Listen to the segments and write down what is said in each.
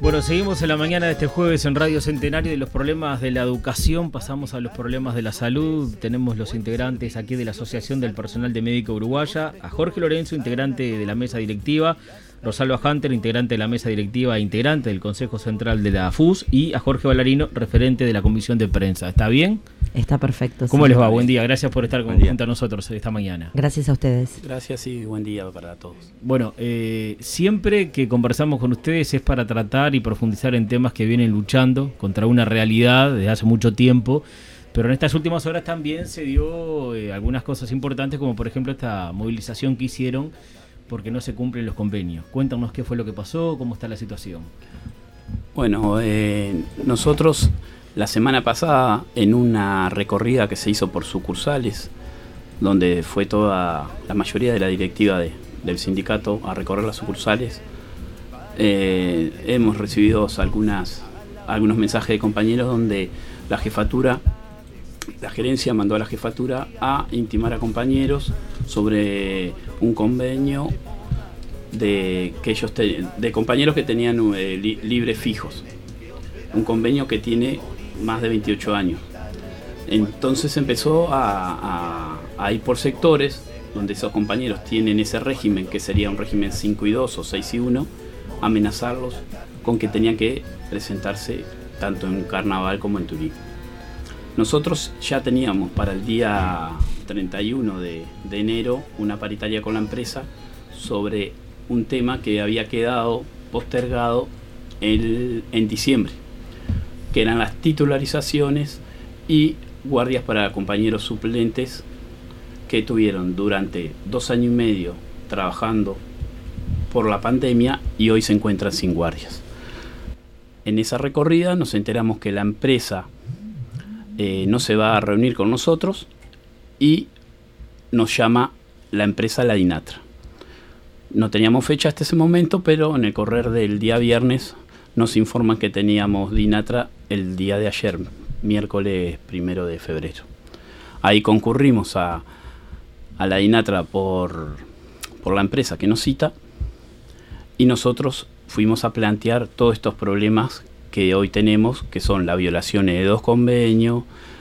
Bueno, seguimos en la mañana de este jueves en Radio Centenario. De los problemas de la educación pasamos a los problemas de la salud. Tenemos los integrantes aquí de la Asociación del Personal de Médica Uruguaya, a Jorge Lorenzo, integrante de la mesa directiva, Rosalba Hunter, integrante de la mesa directiva e integrante del Consejo Central de la FUS, y a Jorge Ballarino, referente de la Comisión de Prensa. ¿Está bien? Está perfecto. ¿Cómo sí. les va? Buen día. Gracias por estar junto a nosotros esta mañana. Gracias a ustedes. Gracias y buen día para todos. Bueno, siempre que conversamos con ustedes es para tratar y profundizar en temas que vienen luchando contra una realidad desde hace mucho tiempo, pero en estas últimas horas también se dio algunas cosas importantes, como por ejemplo esta movilización que hicieron porque no se cumplen los convenios. Cuéntanos qué fue lo que pasó, cómo está la situación. Bueno, nosotros la semana pasada, en una recorrida que se hizo por sucursales, donde fue toda la mayoría de la directiva del sindicato a recorrer las sucursales, hemos recibido algunos mensajes de compañeros donde la gerencia mandó a la jefatura a intimar a compañeros sobre un convenio de compañeros que tenían libres fijos, un convenio que tiene más de 28 años. Entonces empezó a ir por sectores donde esos compañeros tienen ese régimen, que sería un régimen 5 y 2 o 6 y 1, amenazarlos con que tenían que presentarse tanto en Carnaval como en Turismo. Nosotros ya teníamos para el día 31 de enero una paritaria con la empresa sobre un tema que había quedado postergado en diciembre, que eran las titularizaciones y guardias para compañeros suplentes que tuvieron durante 2 años y medio trabajando por la pandemia y hoy se encuentran sin guardias. En esa recorrida nos enteramos que la empresa no se va a reunir con nosotros y nos llama la empresa La Dinatra. No teníamos fecha hasta ese momento, pero en el correr del día viernes nos informan que teníamos Dinatra el día de ayer, miércoles 1 de febrero. Ahí concurrimos a la Dinatra por la empresa que nos cita y nosotros fuimos a plantear todos estos problemas que hoy tenemos, que son las violaciones de 2 convenios,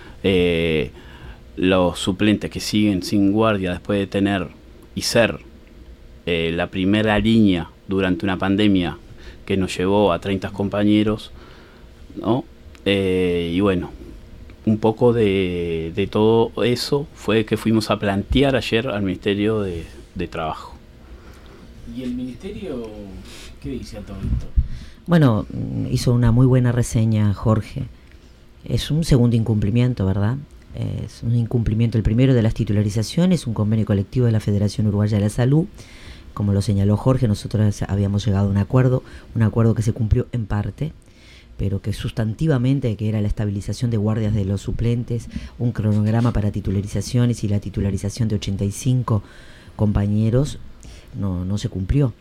los suplentes que siguen sin guardia después de tener y ser la primera línea durante una pandemia que nos llevó a 30 compañeros, ¿no? Y bueno, un poco de todo eso fue que fuimos a plantear ayer al Ministerio de Trabajo. ¿Y el Ministerio qué dice a todo esto? Bueno, hizo una muy buena reseña Jorge. Es un segundo incumplimiento, ¿verdad? Es un incumplimiento, el primero de las titularizaciones, un convenio colectivo de la Federación Uruguaya de la Salud. Como lo señaló Jorge, nosotros habíamos llegado a un acuerdo que se cumplió en parte, pero que sustantivamente, que era la estabilización de guardias de los suplentes, un cronograma para titularizaciones y la titularización de 85 compañeros, no se cumplió.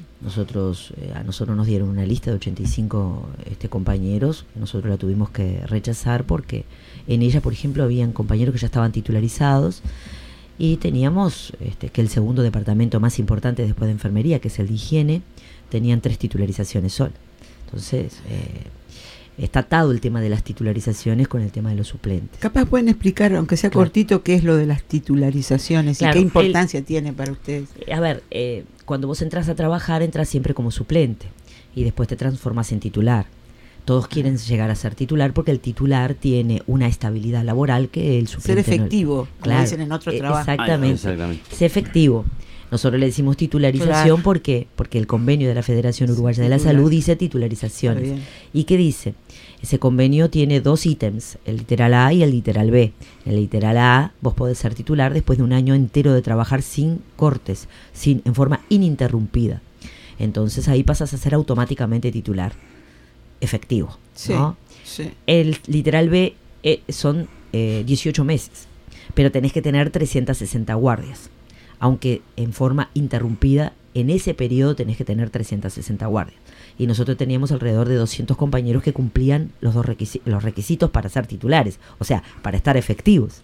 A nosotros nos dieron una lista de 85 compañeros, nosotros la tuvimos que rechazar porque en ella, por ejemplo, habían compañeros que ya estaban titularizados y teníamos que el segundo departamento más importante después de enfermería, que es el de higiene, tenían 3 titularizaciones solas. Entonces, está atado el tema de las titularizaciones con el tema de los suplentes. Capaz pueden explicar, aunque sea cortito, qué es lo de las titularizaciones, claro, y qué importancia tiene para ustedes. A ver, cuando vos entras a trabajar, entras siempre como suplente y después te transformas en titular. Todos quieren llegar a ser titular porque el titular tiene una estabilidad laboral que el suplente ser efectivo, no. Claro, como dicen en otro trabajo. Exactamente. Ser efectivo. Nosotros le decimos titularización, claro. Porque el convenio de la Federación Uruguaya de la Salud dice titularizaciones. ¿Y qué dice? Ese convenio tiene 2 ítems, el literal A y el literal B. En el literal A vos podés ser titular después de un año entero de trabajar sin cortes, en forma ininterrumpida. Entonces ahí pasas a ser automáticamente titular efectivo, ¿no? Sí. El literal B son 18 meses, pero tenés que tener 360 guardias. Aunque en forma interrumpida, en ese periodo tenés que tener 360 guardias. Y nosotros teníamos alrededor de 200 compañeros que cumplían los requisitos para ser titulares, o sea, para estar efectivos.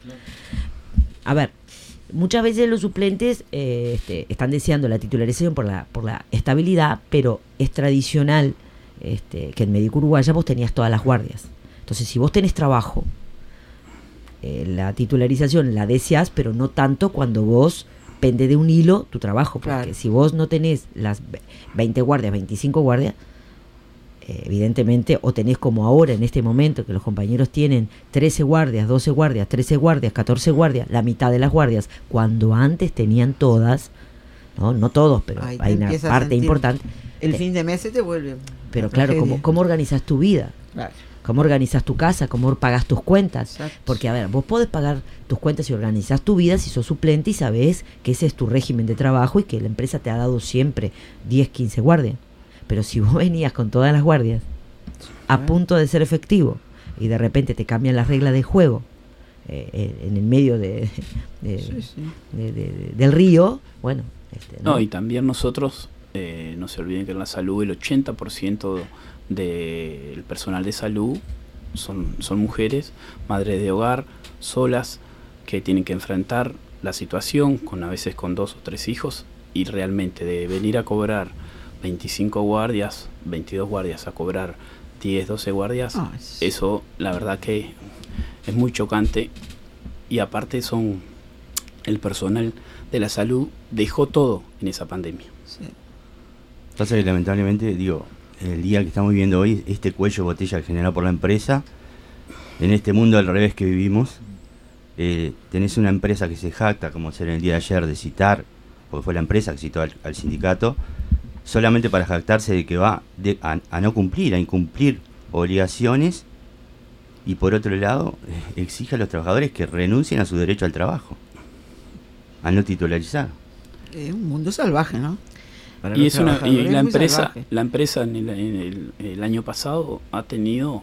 A ver, muchas veces los suplentes están deseando la titularización por la estabilidad, pero es tradicional que en Médico Uruguaya vos tenías todas las guardias. Entonces, si vos tenés trabajo, la titularización la deseás, pero no tanto cuando vos pende de un hilo tu trabajo, porque si vos no tenés las 20 guardias, 25 guardias, evidentemente, o tenés como ahora en este momento que los compañeros tienen 13 guardias, 12 guardias, 13 guardias, 14 guardias, la mitad de las guardias, cuando antes tenían todas, no todos, pero hay una parte importante. El fin de mes se te vuelve. Pero claro, ¿cómo organizas tu vida? Claro. ¿Cómo organizas tu casa? ¿Cómo pagas tus cuentas? Exacto. Porque, a ver, vos podés pagar tus cuentas y organizás tu vida si sos suplente y sabés que ese es tu régimen de trabajo y que la empresa te ha dado siempre 10, 15 guardias. Pero si vos venías con todas las guardias a punto de ser efectivo y de repente te cambian las reglas de juego en el medio del río, bueno... y también nosotros, no se olviden que en la salud el 80% del personal de salud son mujeres, madres de hogar, solas, que tienen que enfrentar la situación, a veces con 2 o 3 hijos, y realmente de venir a cobrar 25 guardias, 22 guardias a cobrar 10, 12 guardias, eso la verdad que es muy chocante. Y aparte el personal de la salud dejó todo en esa pandemia. Sí. Pasa que lamentablemente, el día que estamos viviendo hoy, este cuello de botella generado por la empresa, en este mundo al revés que vivimos, tenés una empresa que se jacta, como ser el día de ayer, de citar, porque fue la empresa que citó al sindicato, solamente para jactarse de que va a no cumplir, a incumplir obligaciones, y por otro lado, exige a los trabajadores que renuncien a su derecho al trabajo, a no titularizar. Es un mundo salvaje, ¿no? Y la empresa en el año pasado ha tenido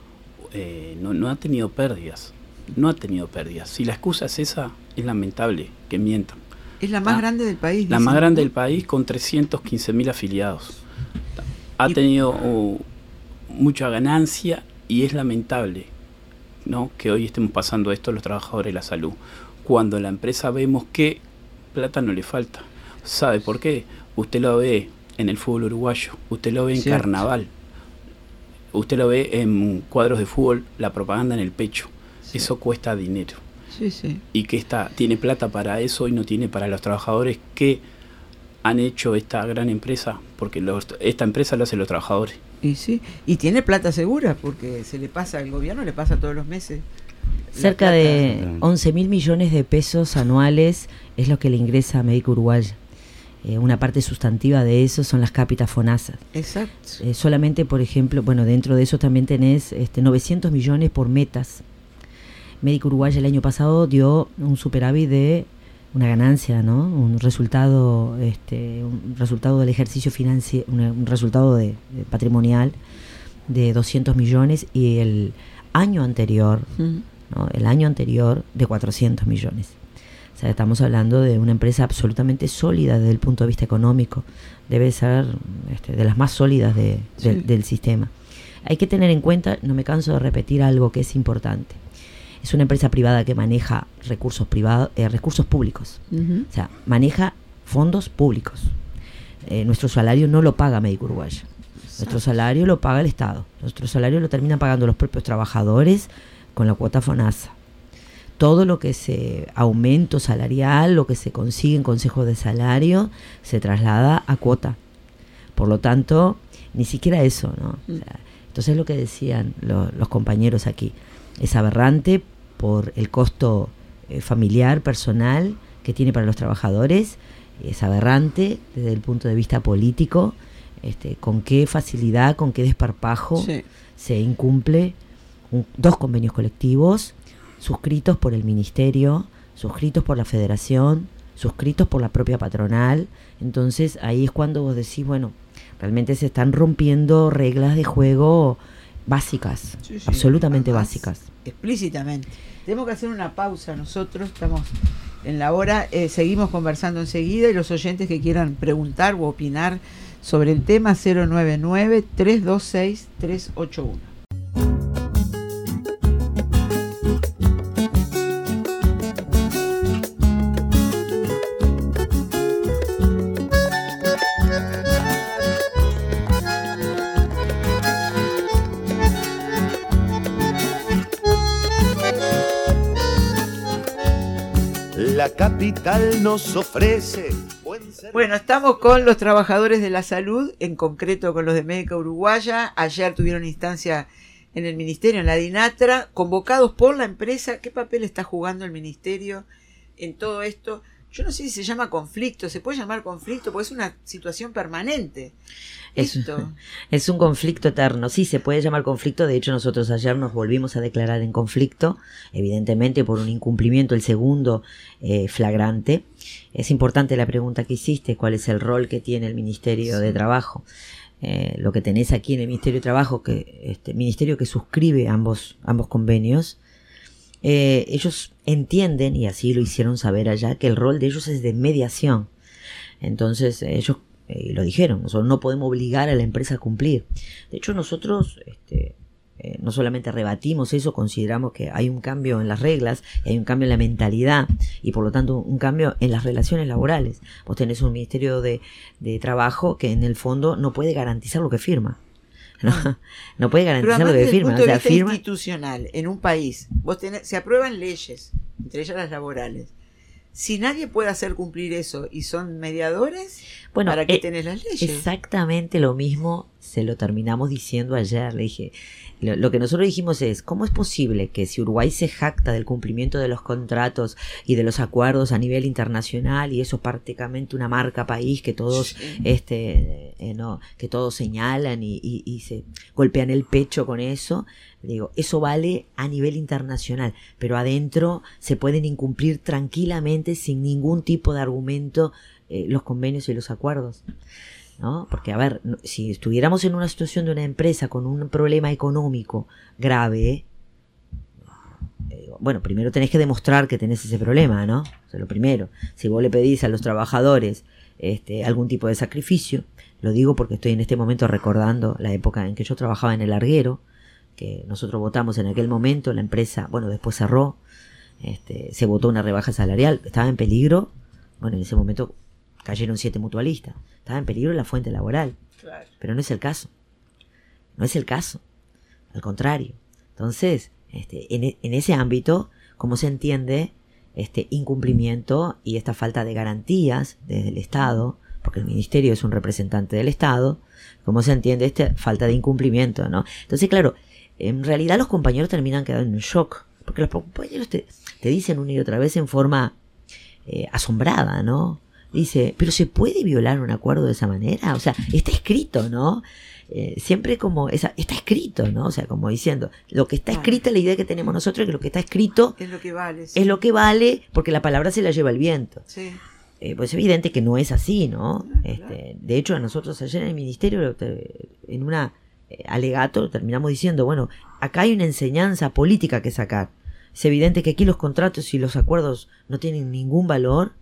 no ha tenido pérdidas. Si la excusa es esa, es lamentable que mientan. Es la más grande del país. La más grande del país, con 315.000 afiliados. Ha tenido mucha ganancia y es lamentable, ¿no?, que hoy estemos pasando esto a los trabajadores de la salud, cuando la empresa vemos que plata no le falta. ¿Sabe por qué? Usted lo ve en el fútbol uruguayo, usted lo ve en carnaval, usted lo ve en cuadros de fútbol, la propaganda en el pecho. Eso cuesta dinero. Y que tiene plata para eso y no tiene para los trabajadores que han hecho esta gran empresa, porque esta empresa lo hacen los trabajadores. Y tiene plata segura, porque el gobierno le pasa todos los meses. Cerca de 11.000 millones de pesos anuales es lo que le ingresa a Médico Uruguaya. Una parte sustantiva de eso son las cápitas FONASA. Exacto. Solamente, por ejemplo, dentro de eso también tenés 900 millones por metas. Médico Uruguaya el año pasado dio un superávit de una ganancia, ¿no? Un resultado del ejercicio financiero, un resultado de patrimonial de 200 millones y el año anterior, ¿no?, el año anterior de 400 millones. O sea, estamos hablando de una empresa absolutamente sólida desde el punto de vista económico. Debe ser de las más sólidas del sistema. Hay que tener en cuenta, no me canso de repetir algo que es importante. Es una empresa privada que maneja recursos públicos. O sea, maneja fondos públicos. Nuestro salario no lo paga Médico Uruguaya. Nuestro salario lo paga el Estado. Nuestro salario lo terminan pagando los propios trabajadores con la cuota FONASA. Todo lo que es aumento salarial, lo que se consigue en consejos de salario, se traslada a cuota. Por lo tanto, ni siquiera eso, ¿no? O sea, entonces lo que decían los compañeros aquí, es aberrante por el costo familiar, personal que tiene para los trabajadores, es aberrante desde el punto de vista político, con qué facilidad, con qué desparpajo se incumple 2 convenios colectivos suscritos por el Ministerio, suscritos por la Federación, suscritos por la propia patronal. Entonces ahí es cuando vos decís, realmente se están rompiendo reglas de juego básicas, absolutamente básicas. Explícitamente. Tenemos que hacer una pausa, nosotros estamos en la hora, seguimos conversando enseguida, y los oyentes que quieran preguntar o opinar sobre el tema, 099-326-381. la capital nos ofrece buen servicio. Bueno, estamos con los trabajadores de la salud, en concreto con los de Médica Uruguaya. Ayer tuvieron instancia en el Ministerio, en la DINATRA, convocados por la empresa. ¿Qué papel está jugando el Ministerio en todo esto? Yo no sé si se llama conflicto, se puede llamar conflicto, porque es una situación permanente. Es un conflicto eterno, sí, se puede llamar conflicto. De hecho, nosotros ayer nos volvimos a declarar en conflicto, evidentemente por un incumplimiento, el segundo flagrante. Es importante la pregunta que hiciste, ¿cuál es el rol que tiene el Ministerio de Trabajo? Lo que tenés aquí en el Ministerio de Trabajo, ministerio que suscribe ambos convenios, ellos entienden, y así lo hicieron saber allá, que el rol de ellos es de mediación. Entonces ellos lo dijeron, nosotros no podemos obligar a la empresa a cumplir. De hecho, nosotros no solamente rebatimos eso, consideramos que hay un cambio en las reglas, hay un cambio en la mentalidad y por lo tanto un cambio en las relaciones laborales. Vos tenés un Ministerio de Trabajo que en el fondo no puede garantizar lo que firma. No puede garantizar lo que firma. Desde el punto de vista institucional, en un país, se aprueban leyes, entre ellas las laborales. Si nadie puede hacer cumplir eso y son mediadores, bueno, ¿para qué tenés las leyes? Exactamente lo mismo se lo terminamos diciendo ayer. Le dije, lo que nosotros dijimos es, ¿cómo es posible que si Uruguay se jacta del cumplimiento de los contratos y de los acuerdos a nivel internacional, y eso es prácticamente una marca país que todos que todos señalan y se golpean el pecho con eso? Digo, eso vale a nivel internacional, pero adentro se pueden incumplir tranquilamente sin ningún tipo de argumento los convenios y los acuerdos, ¿no? Porque, a ver, si estuviéramos en una situación de una empresa con un problema económico grave, bueno, primero tenés que demostrar que tenés ese problema, ¿no? O sea, lo primero, si vos le pedís a los trabajadores algún tipo de sacrificio, lo digo porque estoy en este momento recordando la época en que yo trabajaba en el Larguero, que nosotros votamos en aquel momento, la empresa, bueno, después cerró, se votó una rebaja salarial, estaba en peligro, bueno, en ese momento cayeron 7 mutualistas, estaba en peligro la fuente laboral, claro. Pero no es el caso, al contrario. Entonces, en ese ámbito, ¿cómo se entiende este incumplimiento y esta falta de garantías desde el Estado? Porque el Ministerio es un representante del Estado. ¿Cómo se entiende esta falta de incumplimiento, no? Entonces, claro, en realidad los compañeros terminan quedando en shock, porque los compañeros te dicen una y otra vez en forma asombrada, ¿no? Dice, pero ¿se puede violar un acuerdo de esa manera? O sea, está escrito, ¿no? Siempre como está escrito, ¿no? O sea, como diciendo, lo que está escrito, la idea que tenemos nosotros es que lo que está escrito es lo que vale, sí. Es lo que vale, porque la palabra se la lleva el viento. Sí. Pues es evidente que no es así, ¿no? Claro. De hecho, a nosotros ayer en el Ministerio, en una alegato, terminamos diciendo, bueno, acá hay una enseñanza política que sacar. Es evidente que aquí los contratos y los acuerdos no tienen ningún valor.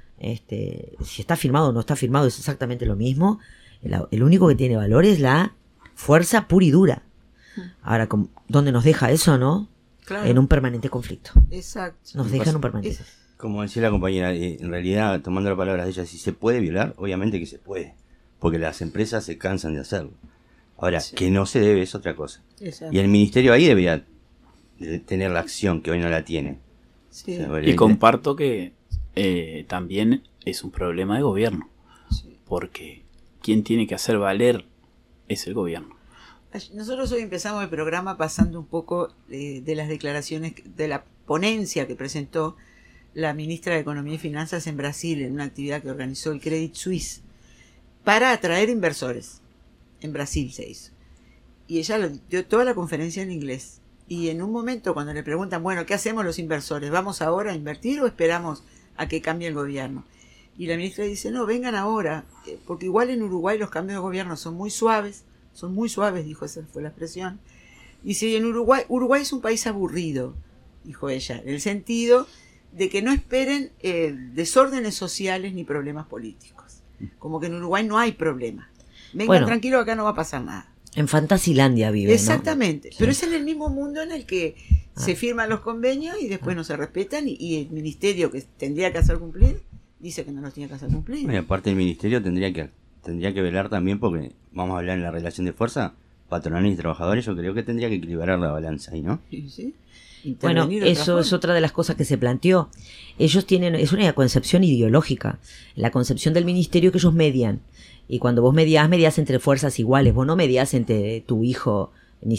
Si está firmado o no está firmado es exactamente lo mismo. El único que tiene valor es la fuerza pura y dura. Ahora, ¿dónde nos deja eso, no? Claro. En un permanente conflicto. Exacto. Nos deja en un permanente conflicto. Como decía la compañera, en realidad, tomando las palabras de ella, si se puede violar, obviamente que se puede, porque las empresas se cansan de hacerlo. Ahora, sí, que no se debe es otra cosa. Exacto. Y el Ministerio ahí debería tener la acción, que hoy no la tiene. Sí. O sea, y comparto que también es un problema de gobierno, Sí. porque quien tiene que hacer valer es el gobierno. Nosotros hoy empezamos el programa pasando un poco de las declaraciones de la ponencia que presentó la ministra de Economía y Finanzas en Brasil, en una actividad que organizó el Credit Suisse para atraer inversores. En Brasil se hizo. Y ella dio toda la conferencia en inglés. Y en un momento cuando le preguntan, bueno, ¿qué hacemos los inversores? ¿Vamos ahora a invertir o esperamos a que cambie el gobierno? Y la ministra dice, no, vengan ahora, porque igual en Uruguay los cambios de gobierno son muy suaves, dijo, esa fue la expresión. Dice, y en Uruguay es un país aburrido, dijo ella, en el sentido de que no esperen desórdenes sociales ni problemas políticos. Como que en Uruguay no hay problema. Vengan tranquilos, acá no va a pasar nada. En Fantasilandia vive, exactamente, ¿no? Pero Sí. es en el mismo mundo en el que se firman los convenios y después no se respetan y el ministerio que tendría que hacer cumplir dice que no los tiene que hacer cumplir. Y aparte el Ministerio tendría que velar también, porque vamos a hablar en la relación de fuerza, patronales y trabajadores, yo creo que tendría que equilibrar la balanza ahí, ¿no? Sí. Bueno, eso es otra de las cosas que se planteó. Ellos tienen, es una concepción ideológica, la concepción del ministerio que ellos median. Y cuando vos mediás entre fuerzas iguales, vos no mediás entre tu hijo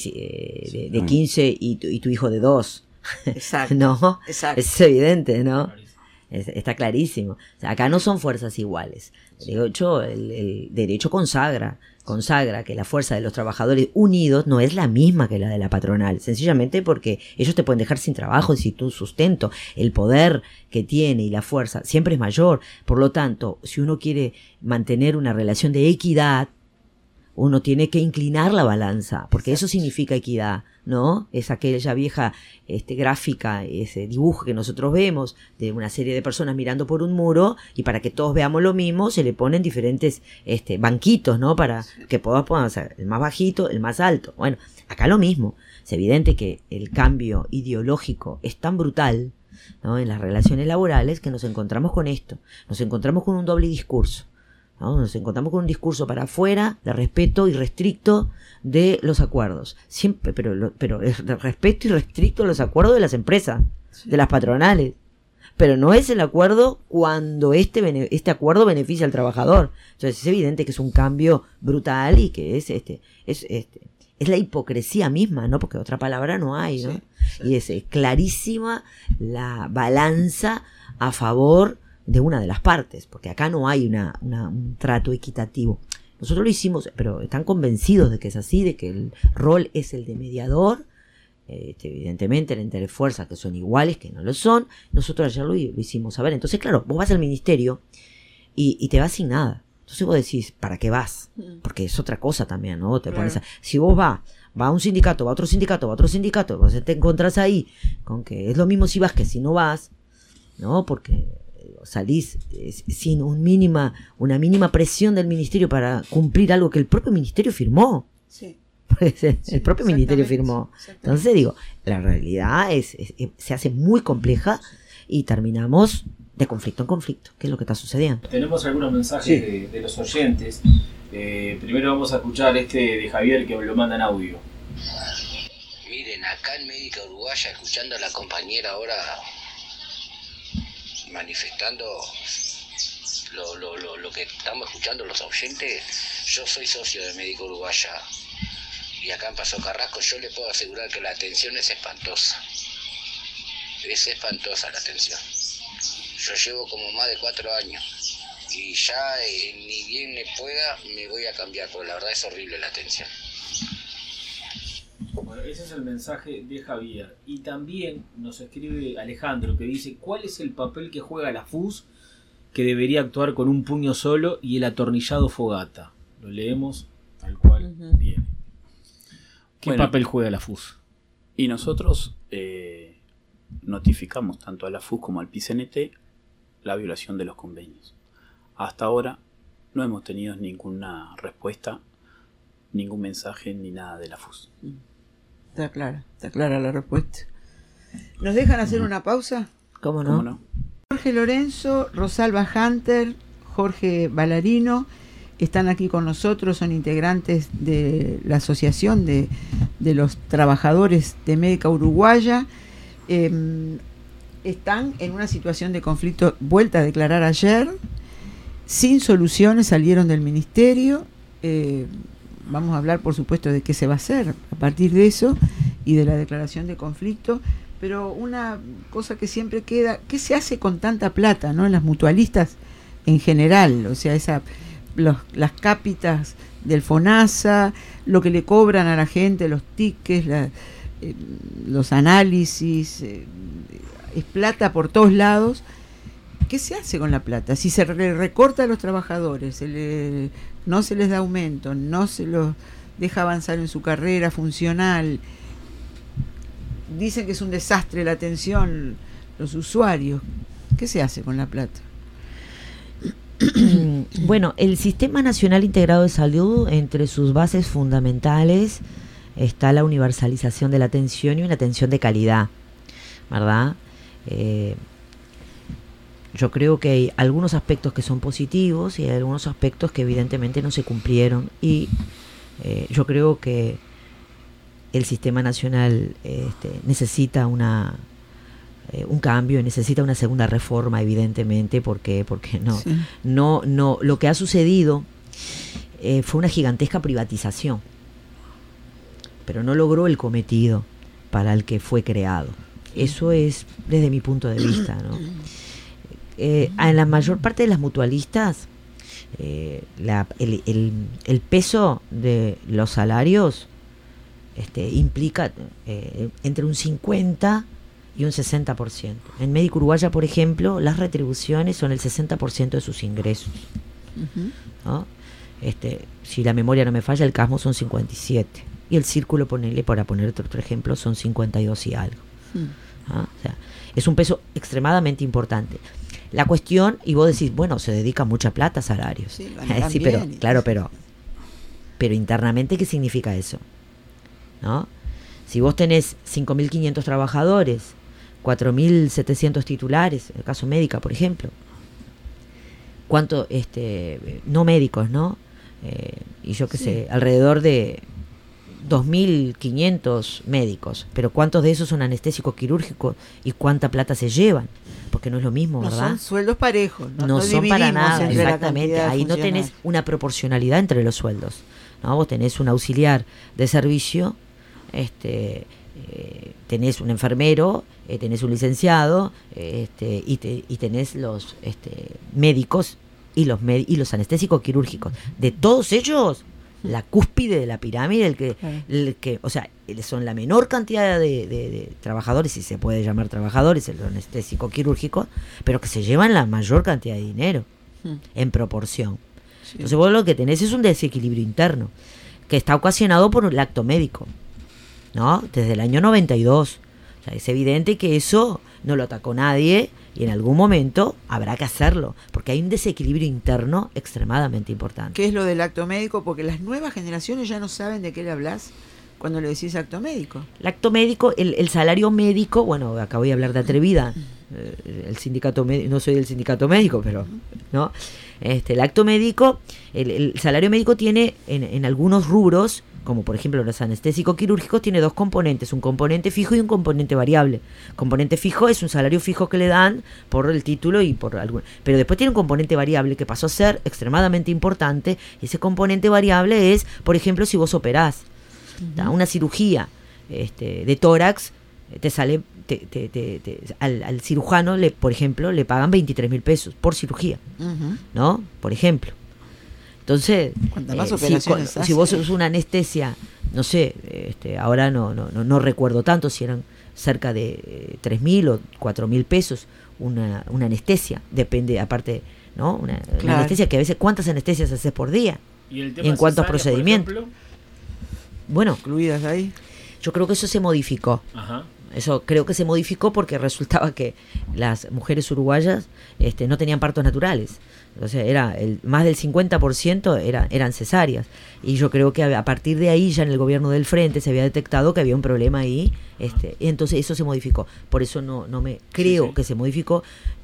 de 15 y tu hijo de 2. Exacto. No, exacto. Es evidente, ¿no? Está clarísimo. O sea, acá no son fuerzas iguales. De hecho, el derecho consagra que la fuerza de los trabajadores unidos no es la misma que la de la patronal, sencillamente porque ellos te pueden dejar sin trabajo y sin tu sustento. El poder que tiene y la fuerza siempre es mayor. Por lo tanto, si uno quiere mantener una relación de equidad, uno tiene que inclinar la balanza, porque eso significa equidad, ¿no? Es aquella vieja gráfica, ese dibujo que nosotros vemos de una serie de personas mirando por un muro, y para que todos veamos lo mismo se le ponen diferentes banquitos, ¿no? Para que puedan ser el más bajito, el más alto. Bueno, acá lo mismo. Es evidente que el cambio ideológico es tan brutal, ¿no?, en las relaciones laborales, que nos encontramos con esto. Nos encontramos con un doble discurso, ¿no? Nos encontramos con un discurso para afuera de respeto irrestricto de los acuerdos, siempre, pero es de respeto irrestricto de los acuerdos de las empresas, de las patronales, pero no es el acuerdo cuando este acuerdo beneficia al trabajador. Entonces es evidente que es un cambio brutal y que es la hipocresía misma, ¿no? Porque otra palabra no hay, ¿no? Sí. Y es clarísima la balanza a favor de una de las partes, porque acá no hay un trato equitativo. Nosotros lo hicimos, pero están convencidos de que es así, de que el rol es el de mediador, evidentemente entre fuerzas que son iguales, que no lo son. Nosotros ayer lo hicimos saber. Entonces, claro, vos vas al ministerio y te vas sin nada. Entonces vos decís, ¿para qué vas? Porque es otra cosa también, ¿no? Te pones si vos vas a un sindicato, va a otro sindicato, vos te encontrás ahí con que es lo mismo si vas que si no vas, ¿no? Porque salís sin una mínima presión del ministerio para cumplir algo que el propio ministerio firmó. Sí. El propio ministerio firmó. Entonces digo, la realidad se hace muy compleja y terminamos de conflicto en conflicto, que es lo que está sucediendo. Tenemos algunos mensajes de los oyentes. Primero vamos a escuchar de Javier, que lo manda en audio. Miren, acá en Médica Uruguaya, escuchando a la compañera ahora manifestando lo que estamos escuchando los oyentes, yo soy socio de Médica Uruguaya y acá en Paso Carrasco yo le puedo asegurar que la atención es espantosa. Es espantosa la atención. Yo llevo como más de 4 años y ya ni bien me pueda me voy a cambiar, porque la verdad es horrible la atención. Bueno, ese es el mensaje de Javier. Y también nos escribe Alejandro, que dice: ¿cuál es el papel que juega la FUS, que debería actuar con un puño solo y el atornillado fogata? Lo leemos tal cual viene. ¿Qué papel juega la FUS? Y nosotros notificamos tanto a la FUS como al PCNT la violación de los convenios. Hasta ahora no hemos tenido ninguna respuesta, ningún mensaje ni nada de la FUS. Está clara la respuesta. ¿Nos dejan hacer una pausa? ¿Cómo no? Jorge Lorenzo, Rosalba Hunter, Jorge Ballarino están aquí con nosotros, son integrantes de la Asociación de los Trabajadores de Médica Uruguaya. Están en una situación de conflicto, vuelta a declarar ayer, sin soluciones, salieron del ministerio. Vamos a hablar, por supuesto, de qué se va a hacer a partir de eso y de la declaración de conflicto. Pero una cosa que siempre queda, ¿qué se hace con tanta plata, ¿no? En las mutualistas en general, o sea, las cápitas del FONASA, lo que le cobran a la gente, los tickets, los análisis, es plata por todos lados. ¿Qué se hace con la plata? Si se recorta a los trabajadores, no se les da aumento, no se los deja avanzar en su carrera funcional, dicen que es un desastre la atención, los usuarios, ¿qué se hace con la plata? Bueno, el Sistema Nacional Integrado de Salud, entre sus bases fundamentales está la universalización de la atención y una atención de calidad, ¿verdad? Yo creo que hay algunos aspectos que son positivos y hay algunos aspectos que evidentemente no se cumplieron, y yo creo que el sistema nacional necesita un cambio, necesita una segunda reforma, evidentemente, porque no, lo que ha sucedido fue una gigantesca privatización, pero no logró el cometido para el que fue creado. Eso es desde mi punto de vista, ¿no? En la mayor parte de las mutualistas, el peso de los salarios implica entre un 50 y un 60%. En Médico Uruguaya, por ejemplo, las retribuciones son el 60% de sus ingresos, ¿no? Si la memoria no me falla, el CASMO son 57 y el círculo, para poner otro ejemplo, son 52 y algo. O sea, es un peso extremadamente importante. La cuestión, y vos decís, bueno, se dedica mucha plata a salarios. Sí, pero claro, pero internamente, ¿qué significa eso? ¿No? Si vos tenés 5.500 trabajadores, 4.700 titulares, en el caso médica, por ejemplo, ¿cuánto, no médicos, ¿no? Y yo qué sé, alrededor de 2.500 médicos, pero ¿cuántos de esos son anestésicos quirúrgicos y cuánta plata se llevan? Porque no es lo mismo, ¿verdad? No son sueldos parejos. No son para nada, exactamente. Ahí no tenés una proporcionalidad entre los sueldos, ¿no? Vos tenés un auxiliar de servicio, tenés un enfermero, tenés un licenciado, y tenés los médicos y los anestésicos quirúrgicos. De todos ellos, la cúspide de la pirámide, el que o sea, son la menor cantidad de trabajadores, si se puede llamar trabajadores, el anestésico quirúrgico, pero que se llevan la mayor cantidad de dinero en proporción. Sí. Entonces vos lo que tenés es un desequilibrio interno que está ocasionado por el acto médico, ¿no? Desde el año 92. O sea, es evidente que eso no lo atacó nadie y en algún momento habrá que hacerlo, porque hay un desequilibrio interno extremadamente importante. ¿Qué es lo del acto médico? Porque las nuevas generaciones ya no saben de qué le hablas cuando le decís acto médico. El acto médico, el salario médico, bueno, acá voy a hablar de Atrevida, el sindicato médico, no soy del sindicato médico, pero no, el acto médico, el salario médico tiene en algunos rubros, como por ejemplo los anestésicos quirúrgicos, tiene dos componentes, un componente fijo y un componente variable. Componente fijo es un salario fijo que le dan por el título y por algún, pero después tiene un componente variable que pasó a ser extremadamente importante, y ese componente variable es, por ejemplo, si vos operás una cirugía de tórax, te sale al cirujano, por ejemplo, le pagan 23.000 pesos por cirugía, ¿no? Por ejemplo. Entonces, si vos sos una anestesia, no sé, ahora no recuerdo tanto, si eran cerca de 3.000 o 4.000 pesos una anestesia, depende, aparte, ¿no? Una anestesia que a veces, ¿cuántas anestesias haces por día? ¿Y el tema en cuántos procedimientos? Bueno, incluidas ahí. Yo creo que eso se modificó. Ajá. Eso creo que se modificó porque resultaba que las mujeres uruguayas no tenían partos naturales. Entonces más del 50% eran cesáreas. Y yo creo que a partir de ahí, ya en el gobierno del Frente, se había detectado que había un problema ahí. Y entonces eso se modificó. Por eso no me creo que se modificó.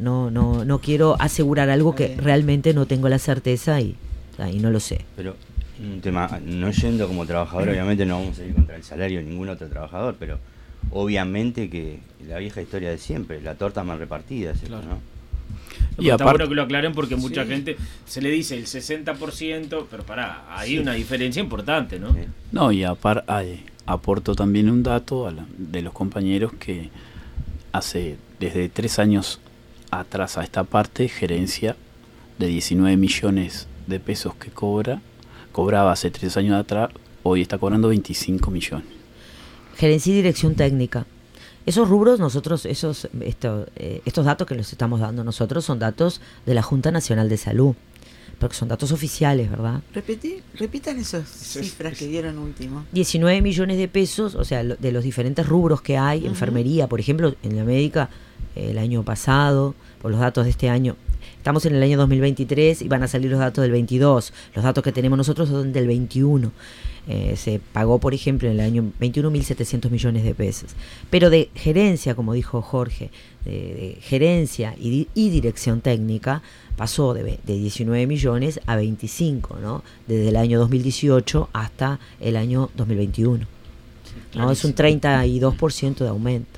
No quiero asegurar algo que realmente no tengo la certeza y no lo sé. Pero un tema, no yendo como trabajador, obviamente no vamos a ir contra el salario de ningún otro trabajador, pero obviamente que la vieja historia de siempre, la torta mal repartida, ¿sí? Claro. ¿No? Y está bueno que lo aclaren porque mucha gente se le dice el 60%, pero hay una diferencia importante, ¿no? Sí. No, y aporto también un dato de los compañeros que hace desde 3 años atrás a esta parte, gerencia de 19 millones de pesos que cobraba hace 3 años atrás, hoy está cobrando 25 millones. Gerencia y dirección técnica. Esos rubros, nosotros, estos datos que les estamos dando nosotros son datos de la Junta Nacional de Salud, porque son datos oficiales, ¿verdad? Repitan esas cifras que dieron último. 19 millones de pesos, o sea, de los diferentes rubros que hay, enfermería, por ejemplo, en la médica, el año pasado, por los datos de este año, estamos en el año 2023 y van a salir los datos del 22, los datos que tenemos nosotros son del 21. Se pagó, por ejemplo, en el año 21 1.700 millones de pesos. Pero de gerencia, como dijo Jorge, de gerencia y dirección técnica, pasó de 19 millones a 25, ¿no? Desde el año 2018 hasta el año 2021. ¿no? Es un 32% de aumento.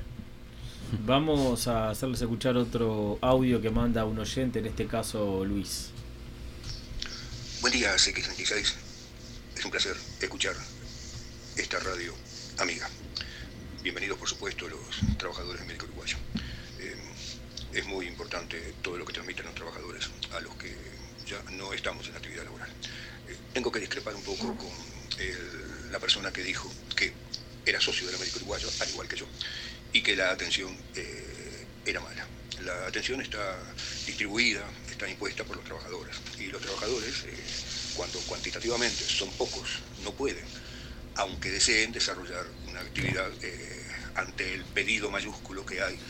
Vamos a hacerles escuchar otro audio que manda un oyente, en este caso Luis. Buen día, CX36. Es un placer escuchar esta radio amiga. Bienvenidos, por supuesto, los trabajadores médicos uruguayos. Es muy importante todo lo que transmiten los trabajadores a los que ya no estamos en la actividad laboral. Tengo que discrepar un poco con la persona que dijo que era socio de la Médico Uruguayo, al igual que yo, y que la atención era mala. La atención está distribuida, está impuesta por los trabajadores, y los trabajadores, cuando cuantitativamente son pocos, no pueden, aunque deseen desarrollar una actividad ante el pedido mayúsculo que hay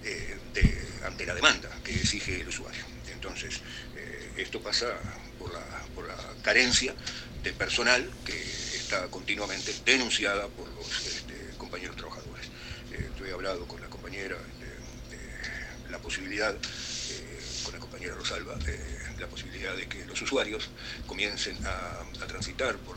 ante la demanda que exige el usuario. Entonces, esto pasa por la carencia de personal que está continuamente denunciada por los compañeros trabajadores. Yo he hablado con la compañera de la posibilidad, con la compañera Rosalba, la posibilidad de que los usuarios comiencen a transitar por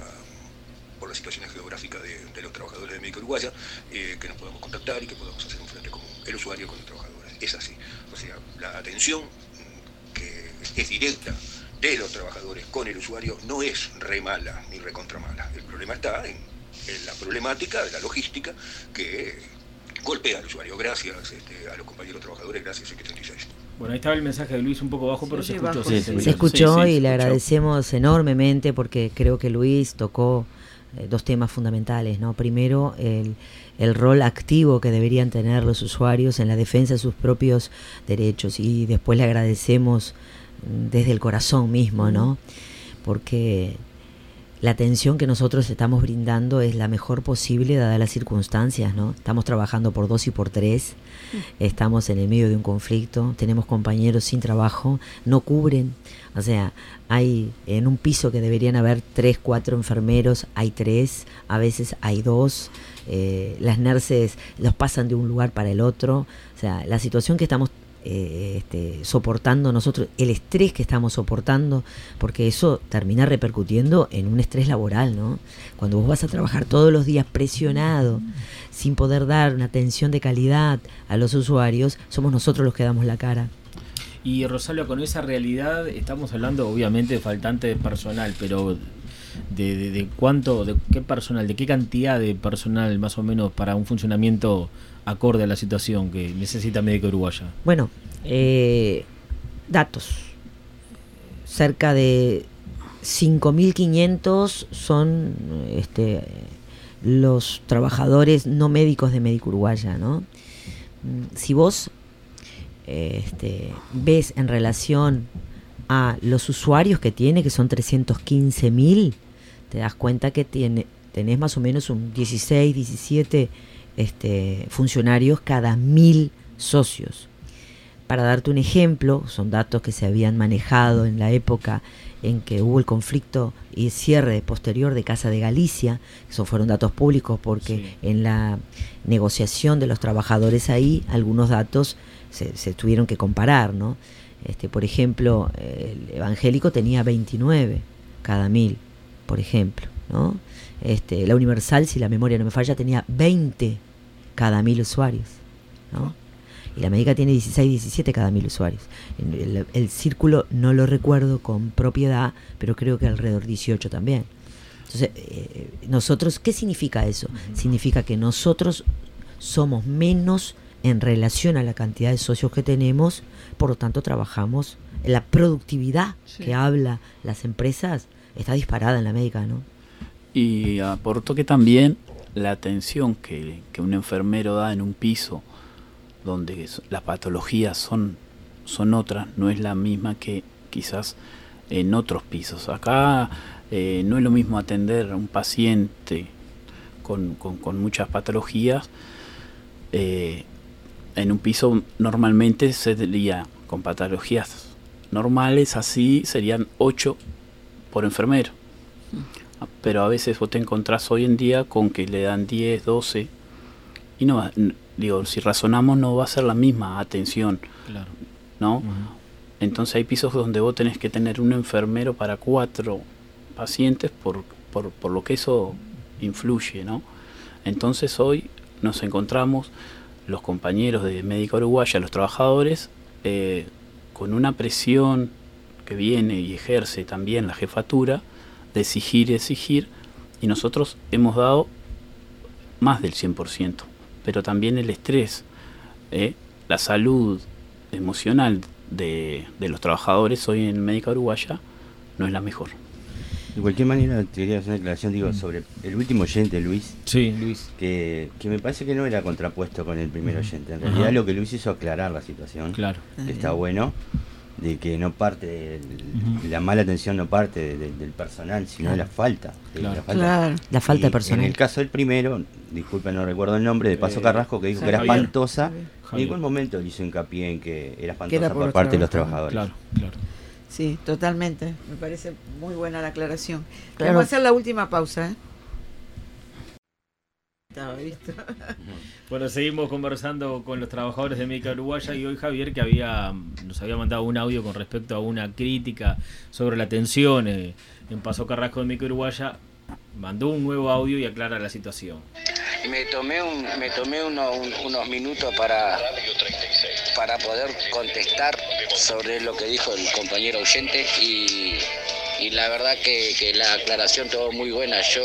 la situación geográfica de los trabajadores de Médico Uruguaya, que nos podamos contactar y que podamos hacer un frente común, el usuario con los trabajadores. Es así. O sea, la atención que es directa de los trabajadores con el usuario no es re mala ni recontra mala. El problema está en la problemática de la logística que golpea al usuario. Gracias a los compañeros trabajadores, gracias X36. Bueno, ahí estaba el mensaje de Luis un poco bajo, pero se escuchó. Se escuchó y le agradecemos enormemente porque creo que Luis tocó dos temas fundamentales, ¿no? Primero, el rol activo que deberían tener los usuarios en la defensa de sus propios derechos, y después le agradecemos desde el corazón mismo, ¿no? Porque la atención que nosotros estamos brindando es la mejor posible dadas las circunstancias, ¿no? Estamos trabajando por 2 y por 3, estamos en el medio de un conflicto, tenemos compañeros sin trabajo, no cubren, o sea, hay en un piso que deberían haber 3, 4 enfermeros, hay 3, a veces hay 2, las nurses los pasan de un lugar para el otro, o sea, la situación que estamos soportando nosotros, el estrés que estamos soportando, porque eso termina repercutiendo en un estrés laboral, ¿no? Cuando vos vas a trabajar todos los días presionado, sin poder dar una atención de calidad a los usuarios, somos nosotros los que damos la cara. Y Rosalba, con esa realidad estamos hablando obviamente de faltante de personal, pero de cuánto, de qué personal, de qué cantidad de personal más o menos para un funcionamiento acorde a la situación que necesita Médico Uruguaya. Bueno, datos. Cerca de 5.500 son los trabajadores no médicos de Médico Uruguaya, ¿no? Si vos ves en relación a los usuarios que tiene, que son 315.000, te das cuenta que tenés más o menos un 16, 17 funcionarios cada 1.000 socios. Para darte un ejemplo, son datos que se habían manejado en la época en que hubo el conflicto y cierre posterior de Casa de Galicia. Esos fueron datos públicos porque en la negociación de los trabajadores ahí, algunos datos se tuvieron que comparar, ¿no? Por ejemplo, el evangélico tenía 29 cada 1.000, por ejemplo, ¿no? La Universal, si la memoria no me falla, tenía 20 cada 1.000 usuarios, ¿no? Y la médica tiene 16, 17 cada 1.000 usuarios. El círculo no lo recuerdo con propiedad, pero creo que alrededor 18 también. Entonces, nosotros, ¿qué significa eso? Significa que nosotros somos menos en relación a la cantidad de socios que tenemos, por lo tanto trabajamos, la productividad que habla las empresas está disparada en la médica, ¿no? Y aporto que también la atención que un enfermero da en un piso donde las patologías son otras, no es la misma que quizás en otros pisos. Acá no es lo mismo atender a un paciente con muchas patologías. En un piso normalmente se diría con patologías normales, así serían 8 por enfermero. Pero a veces vos te encontrás hoy en día con que le dan 10, 12 y no, digo, si razonamos no va a ser la misma atención, claro, ¿no? Entonces hay pisos donde vos tenés que tener un enfermero para 4 pacientes por lo que eso influye, ¿no? Entonces hoy nos encontramos los compañeros de Médica Uruguaya, los trabajadores, con una presión que viene y ejerce también la jefatura de exigir, y nosotros hemos dado más del 100%, pero también el estrés, la salud emocional de los trabajadores hoy en Médica Uruguaya no es la mejor. De cualquier manera, te quería hacer una aclaración, sobre el último oyente, Luis. Sí, Luis. Que me parece que no era contrapuesto con el primer oyente. En realidad, lo que Luis hizo aclarar la situación. Claro. Está bueno, de que no parte, la mala atención no parte del personal, sino de la falta. La falta de personal. En el caso del primero, disculpen, no recuerdo el nombre, de Paso Carrasco, que dijo que era espantosa. En ningún momento le hizo hincapié en que era espantosa por parte de los trabajadores. Claro. Sí, totalmente. Me parece muy buena la aclaración. Claro. Vamos a hacer la última pausa. Estaba visto. Bueno, seguimos conversando con los trabajadores de Médica Uruguaya y hoy Javier, que nos había mandado un audio con respecto a una crítica sobre la atención en Paso Carrasco de Médica Uruguaya, mandó un nuevo audio y aclara la situación. Me tomé unos minutos para poder contestar sobre lo que dijo el compañero oyente y la verdad que la aclaración todo muy buena. Yo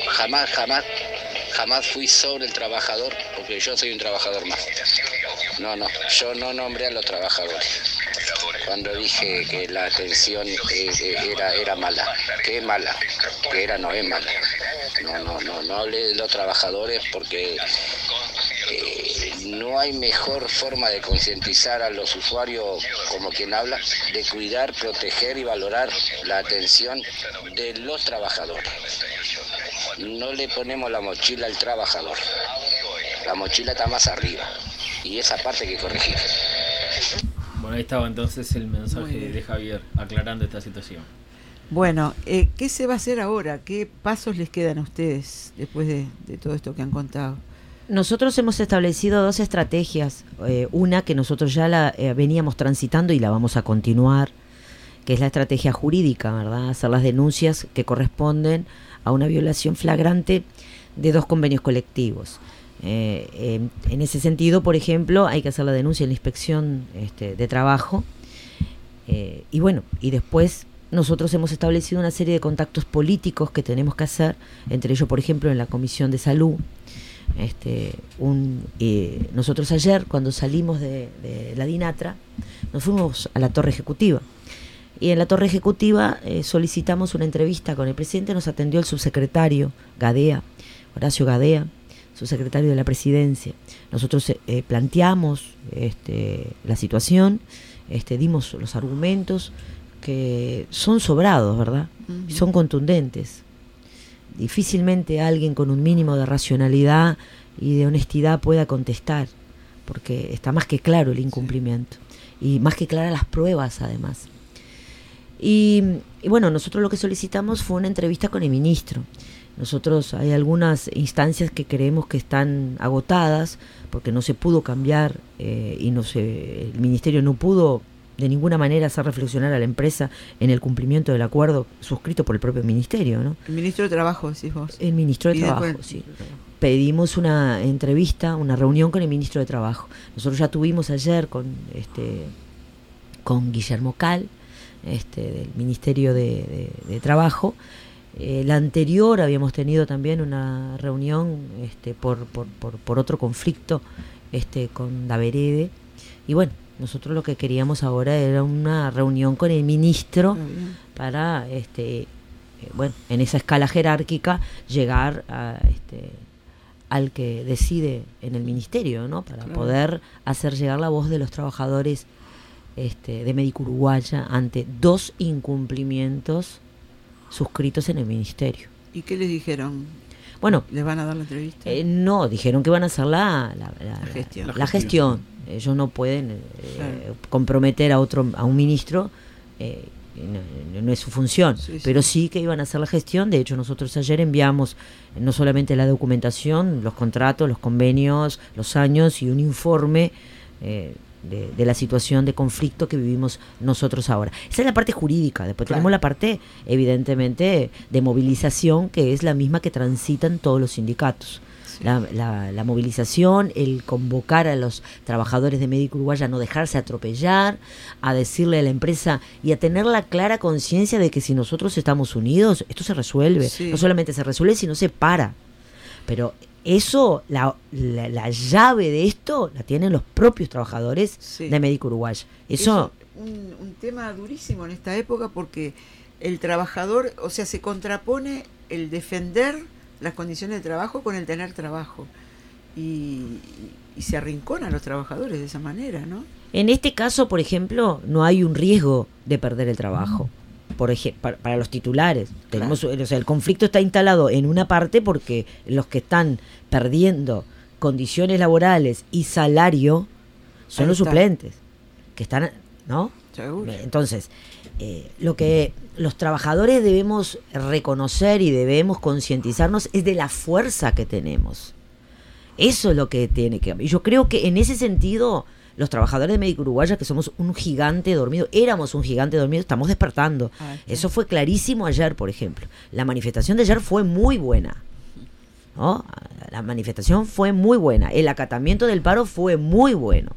jamás fui sobre el trabajador, porque yo soy un trabajador más. Yo no nombré a los trabajadores cuando dije que la atención era mala. Que es mala, que era no es mala. No hablé de los trabajadores porque no hay mejor forma de concientizar a los usuarios, como quien habla, de cuidar, proteger y valorar la atención de los trabajadores. No le ponemos la mochila al trabajador. La mochila está más arriba y esa parte hay que corregir. Bueno, ahí estaba entonces el mensaje de Javier aclarando esta situación. Bueno, ¿qué se va a hacer ahora? ¿Qué pasos les quedan a ustedes después de todo esto que han contado? Nosotros hemos establecido 2 estrategias. Una que nosotros ya la veníamos transitando y la vamos a continuar, que es la estrategia jurídica, ¿verdad? Hacer las denuncias que corresponden a una violación flagrante de 2 convenios colectivos. En ese sentido, por ejemplo, hay que hacer la denuncia en la inspección de trabajo. Y después nosotros hemos establecido una serie de contactos políticos que tenemos que hacer, entre ellos, por ejemplo, en la Comisión de Salud. Nosotros ayer, cuando salimos de la DINATRA, nos fuimos a la Torre Ejecutiva. Y en la Torre Ejecutiva solicitamos una entrevista con el presidente. Nos atendió el subsecretario Gadea, Horacio Gadea, subsecretario de la Presidencia. Nosotros planteamos la situación, dimos los argumentos que son sobrados, ¿verdad? Uh-huh. Son contundentes. Difícilmente alguien con un mínimo de racionalidad y de honestidad pueda contestar, porque está más que claro el incumplimiento y más que claras las pruebas, además. Y bueno, nosotros lo que solicitamos fue una entrevista con el ministro. Nosotros hay algunas instancias que creemos que están agotadas porque no se pudo cambiar y el ministerio no pudo de ninguna manera hacer reflexionar a la empresa en el cumplimiento del acuerdo suscrito por el propio ministerio, ¿no? El ministro de Trabajo, decís vos. El ministro de Trabajo, sí. Pedimos una entrevista, una reunión con el ministro de Trabajo. Nosotros ya tuvimos ayer con Guillermo Cal, del Ministerio de Trabajo. La anterior habíamos tenido también una reunión por otro conflicto con Daverede. Y bueno, nosotros lo que queríamos ahora era una reunión con el ministro para, en esa escala jerárquica, llegar al que decide en el ministerio, ¿no? Para poder hacer llegar la voz de los trabajadores de Médica Uruguaya ante 2 incumplimientos suscritos en el ministerio. ¿Y qué les dijeron? Bueno, ¿les van a dar la entrevista? No, dijeron que van a hacer la gestión. Ellos no pueden comprometer a un ministro, no es su función, pero sí que iban a hacer la gestión. De hecho, nosotros ayer enviamos no solamente la documentación, los contratos, los convenios, los años y un informe de la situación de conflicto que vivimos nosotros ahora. Esa es la parte jurídica. Después tenemos la parte, evidentemente, de movilización, que es la misma que transitan todos los sindicatos. la movilización, el convocar a los trabajadores de Médico Uruguay a no dejarse atropellar, a decirle a la empresa y a tener la clara conciencia de que si nosotros estamos unidos, esto se resuelve. Sí. No solamente se resuelve, sino se para. Pero eso, la llave de esto la tienen los propios trabajadores de Médico Uruguay. Eso un tema durísimo en esta época, porque el trabajador, o sea, se contrapone el defender las condiciones de trabajo con el tener trabajo, y se arrincona a los trabajadores de esa manera, ¿no? En este caso, por ejemplo, no hay un riesgo de perder el trabajo. Por ejemplo, para los titulares, tenemos, o sea, el conflicto está instalado en una parte porque los que están perdiendo condiciones laborales y salario son los suplentes, que están, ¿no? Seguro. Entonces, lo que los trabajadores debemos reconocer y debemos concientizarnos es de la fuerza que tenemos. Eso es lo que tiene que... Y yo creo que en ese sentido, los trabajadores de Médico Uruguaya, que somos un gigante dormido, éramos un gigante dormido, estamos despertando. Eso fue clarísimo ayer, por ejemplo. La manifestación de ayer fue muy buena, ¿no? La manifestación fue muy buena. El acatamiento del paro fue muy bueno.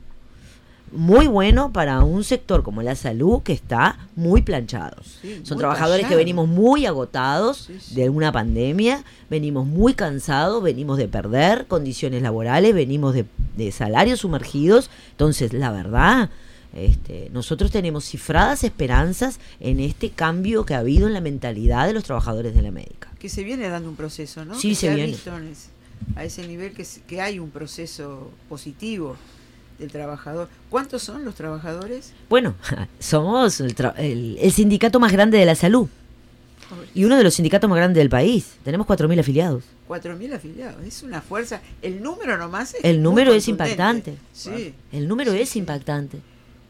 Muy bueno para un sector como la salud, que está muy planchado. Sí, son muy trabajadores tallado. que venimos muy agotados Sí. de una pandemia, venimos muy cansados, venimos de perder condiciones laborales, venimos de salarios sumergidos. Entonces, la verdad, nosotros tenemos cifradas esperanzas en este cambio que ha habido en la mentalidad de los trabajadores de la médica. Que se viene dando un proceso, ¿no? Sí, que se ha viene. visto a ese nivel que hay un proceso positivo del trabajador. ¿Cuántos son los trabajadores? Bueno, somos el sindicato más grande de la salud y uno de los sindicatos más grandes del país. Tenemos 4.000 afiliados. 4.000 afiliados. Es una fuerza. El número nomás es... El número muy es contundente. impactante. Sí. El número es impactante.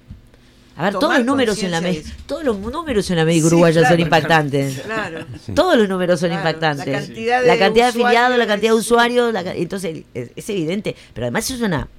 A ver, Tomar todos los números en la conciencia de eso. todos los números en la Médica Sí, Uruguaya claro, son impactantes. Claro. Todos los números son Claro, impactantes. la cantidad de La cantidad de afiliados, la usuarios, cantidad de sí. usuarios, entonces es evidente. Pero además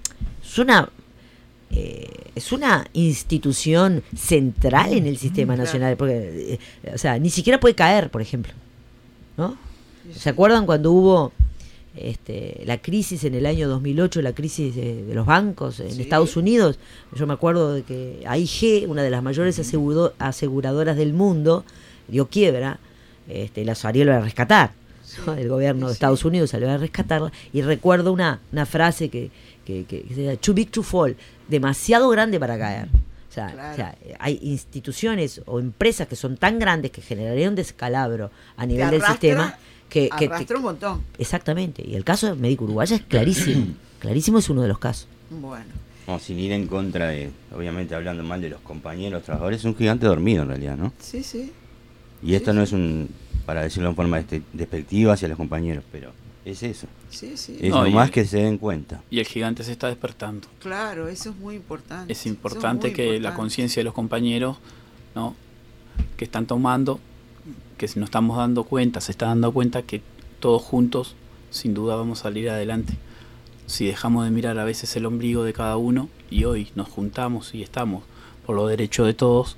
es una institución central en el sistema nacional, porque o sea, ni siquiera puede caer, por ejemplo, ¿no? ¿Se acuerdan cuando hubo la crisis en el año 2008, la crisis de los bancos en Estados Unidos? Yo me acuerdo de que AIG, una de las mayores aseguradoras del mundo, dio quiebra, la salió a rescatar, ¿no? El gobierno de Estados Unidos salió a rescatarla, y recuerdo una frase que decía, too big to fall, demasiado grande para caer. O sea, hay instituciones o empresas que son tan grandes que generarían un descalabro a nivel del sistema que arrastra un montón. Exactamente, y el caso de Médico Uruguaya es clarísimo. Clarísimo, es uno de los casos. Bueno. No, sin ir en contra de, obviamente hablando mal de los compañeros trabajadores, es un gigante dormido en realidad, ¿no? Sí, sí. Y esto no es para decirlo en forma despectiva hacia los compañeros, pero es eso. Sí, sí. Es nomás que se den cuenta. Y el gigante se está despertando. Claro, eso es muy importante. Es importante que la conciencia de los compañeros, ¿no?, que están tomando, que nos estamos dando cuenta, se está dando cuenta que todos juntos, sin duda, vamos a salir adelante. Si dejamos de mirar a veces el ombligo de cada uno y hoy nos juntamos y estamos por los derechos de todos,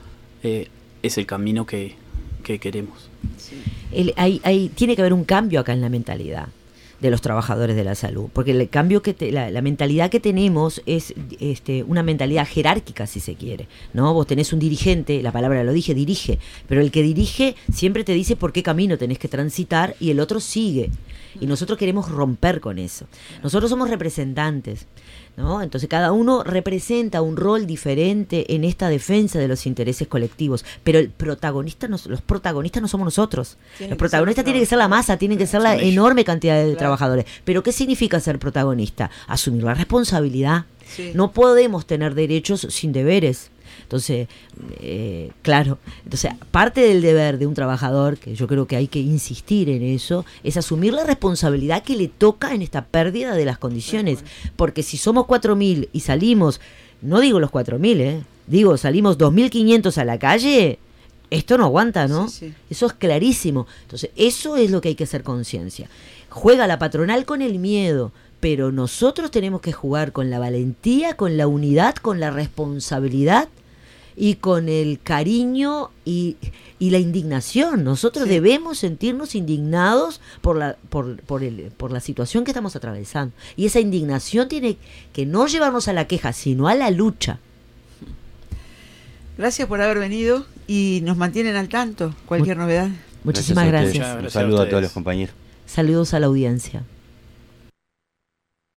es el camino que queremos. Sí. Tiene que haber un cambio acá en la mentalidad de los trabajadores de la salud, porque el cambio la mentalidad que tenemos es una mentalidad jerárquica, si se quiere, ¿no? Vos tenés un dirigente, la palabra lo dije, dirige, pero el que dirige siempre te dice por qué camino tenés que transitar y el otro sigue, y nosotros queremos romper con eso. Nosotros somos representantes, ¿no? Entonces cada uno representa un rol diferente en esta defensa de los intereses colectivos, pero los protagonistas no somos nosotros. Los protagonistas tienen que ser la masa, tienen que ser la enorme cantidad de trabajadores. Pero ¿qué significa ser protagonista? Asumir la responsabilidad. Sí. No podemos tener derechos sin deberes. Entonces, claro, parte del deber de un trabajador, que yo creo que hay que insistir en eso, es asumir la responsabilidad que le toca en esta pérdida de las condiciones. Porque si somos 4.000 y salimos, no digo los 4.000, digo salimos 2.500 a la calle, esto no aguanta, ¿no? Sí, sí. Eso es clarísimo. Entonces, eso es lo que hay que hacer conciencia. Juega la patronal con el miedo, pero nosotros tenemos que jugar con la valentía, con la unidad, con la responsabilidad y con el cariño y la indignación. Nosotros debemos sentirnos indignados por la situación que estamos atravesando. Y esa indignación tiene que no llevarnos a la queja, sino a la lucha. Gracias por haber venido y nos mantienen al tanto. Cualquier novedad. Muchísimas gracias. Un saludo a todos los compañeros. Saludos a la audiencia.